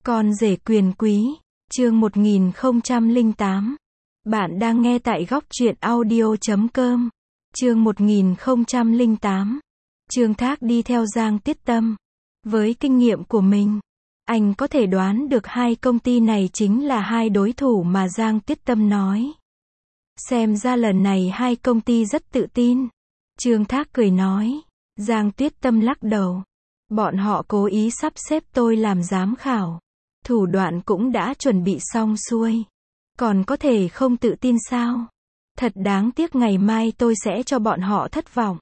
Con rể quyền quý, chương 1008. Bạn đang nghe tại góc truyện audio.com. Chương 1008. Trương Thác đi theo Giang Tiết Tâm. Với kinh nghiệm của mình, anh có thể đoán được hai công ty này chính là hai đối thủ mà Giang Tiết Tâm nói. Xem ra lần này hai công ty rất tự tin. Trương Thác cười nói. Giang Tiết Tâm lắc đầu. Bọn họ cố ý sắp xếp tôi làm giám khảo. Thủ đoạn cũng đã chuẩn bị xong xuôi. Còn có thể không tự tin sao? Thật đáng tiếc, ngày mai tôi sẽ cho bọn họ thất vọng.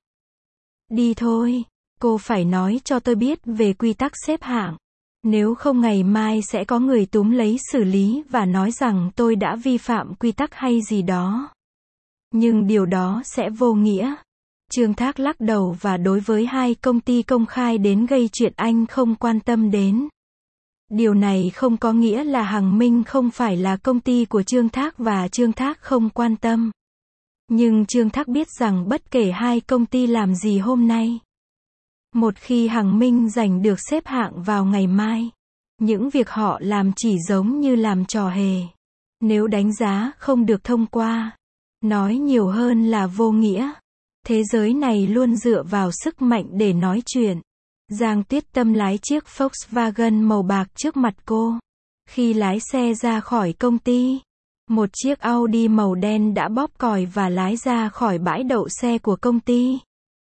Đi thôi, cô phải nói cho tôi biết về quy tắc xếp hạng. Nếu không ngày mai sẽ có người túm lấy xử lý và nói rằng tôi đã vi phạm quy tắc hay gì đó. Nhưng điều đó sẽ vô nghĩa. Trương Thác lắc đầu và đối với hai công ty công khai đến gây chuyện anh không quan tâm đến. Điều này không có nghĩa là Hằng Minh không phải là công ty của Trương Thác và Trương Thác không quan tâm. Nhưng Trương Thác biết rằng bất kể hai công ty làm gì hôm nay, một khi Hằng Minh giành được xếp hạng vào ngày mai, những việc họ làm chỉ giống như làm trò hề. Nếu đánh giá không được thông qua, nói nhiều hơn là vô nghĩa. Thế giới này luôn dựa vào sức mạnh để nói chuyện. Giang Tiết Tâm lái chiếc Volkswagen màu bạc trước mặt cô. Khi lái xe ra khỏi công ty, một chiếc Audi màu đen đã bóp còi và lái ra khỏi bãi đậu xe của công ty.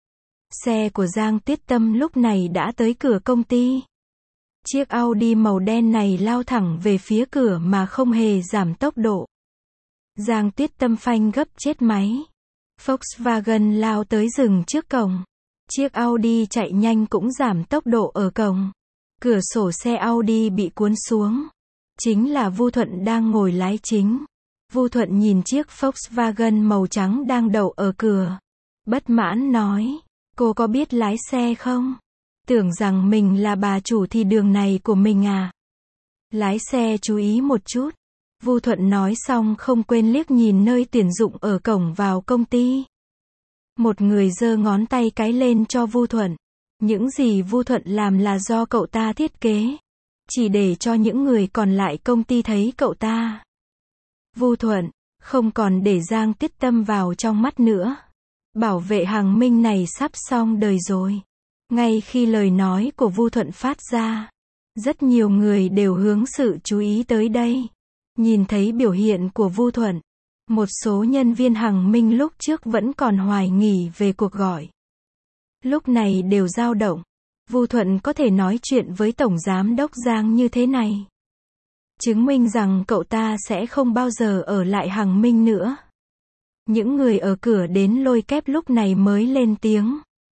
Xe của Giang Tiết Tâm lúc này đã tới cửa công ty. Chiếc Audi màu đen này lao thẳng về phía cửa mà không hề giảm tốc độ. Giang Tiết Tâm phanh gấp chết máy. Volkswagen lao tới dừng trước cổng. Chiếc Audi chạy nhanh cũng giảm tốc độ ở cổng. Cửa sổ xe Audi bị cuốn xuống. Chính là Vu Thuận đang ngồi lái chính. Vu Thuận nhìn chiếc Volkswagen màu trắng đang đậu ở cửa. Bất mãn nói, cô có biết lái xe không? Tưởng rằng mình là bà chủ thì đường này của mình à? Lái xe chú ý một chút. Vu Thuận nói xong không quên liếc nhìn nơi tuyển dụng ở cổng vào công ty. Một người giơ ngón tay cái lên cho Vu Thuận. Những gì Vu Thuận làm là do cậu ta thiết kế. Chỉ để cho những người còn lại công ty thấy cậu ta. Vu Thuận không còn để Giang Tiết Tâm vào trong mắt nữa. Bảo vệ Hằng Minh này sắp xong đời rồi. Ngay khi lời nói của Vu Thuận phát ra, rất nhiều người đều hướng sự chú ý tới đây. Nhìn thấy biểu hiện của Vu Thuận, một số nhân viên Hằng Minh lúc trước vẫn còn hoài nghi về cuộc gọi. Lúc này đều dao động. Vu Thuận có thể nói chuyện với Tổng Giám đốc Giang như thế này. Chứng minh rằng cậu ta sẽ không bao giờ ở lại Hằng Minh nữa. Những người ở cửa đến lôi kép lúc này mới lên tiếng.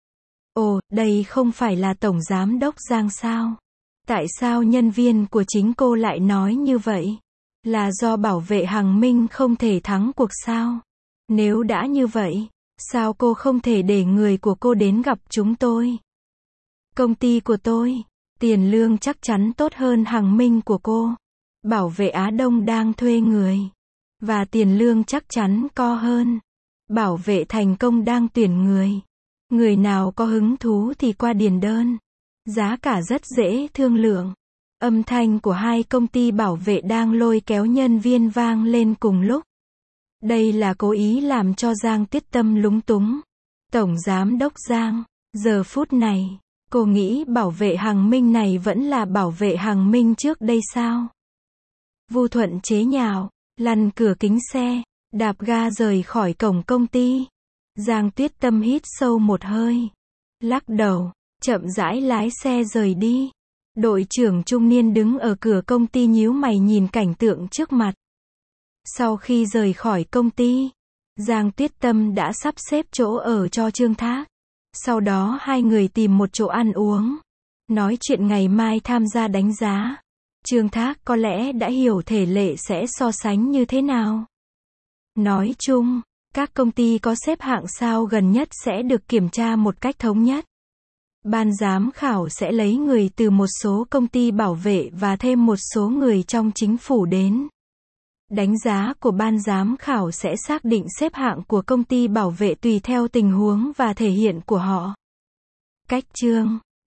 Ồ, đây không phải là Tổng Giám đốc Giang sao? Tại sao nhân viên của chính cô lại nói như vậy? Là do bảo vệ Hằng Minh không thể thắng cuộc sao? Nếu đã như vậy, sao cô không thể để người của cô đến gặp chúng tôi? Công ty của tôi, tiền lương chắc chắn tốt hơn Hằng Minh của cô. Bảo vệ Á Đông đang thuê người, và tiền lương chắc chắn cao hơn. Bảo vệ Thành Công đang tuyển người. Người nào có hứng thú thì qua điền đơn. Giá cả rất dễ thương lượng. Âm thanh của hai công ty bảo vệ đang lôi kéo nhân viên vang lên cùng lúc. Đây là cố ý làm cho Giang Tiết Tâm lúng túng. Tổng Giám đốc Giang, giờ phút này, cô nghĩ bảo vệ Hằng Minh này vẫn là bảo vệ Hằng Minh trước đây sao? Vu Thuận chế nhạo, lăn cửa kính xe, đạp ga rời khỏi cổng công ty. Giang Tiết Tâm hít sâu một hơi, lắc đầu, chậm rãi lái xe rời đi. Đội trưởng trung niên đứng ở cửa công ty nhíu mày nhìn cảnh tượng trước mặt. Sau khi rời khỏi công ty, Giang Tiết Tâm đã sắp xếp chỗ ở cho Trương Thác. Sau đó hai người tìm một chỗ ăn uống, nói chuyện ngày mai tham gia đánh giá. Trương Thác có lẽ đã hiểu thể lệ sẽ so sánh như thế nào. Nói chung, các công ty có xếp hạng sao gần nhất sẽ được kiểm tra một cách thống nhất. Ban giám khảo sẽ lấy người từ một số công ty bảo vệ và thêm một số người trong chính phủ đến. Đánh giá của ban giám khảo sẽ xác định xếp hạng của công ty bảo vệ tùy theo tình huống và thể hiện của họ. Cách chương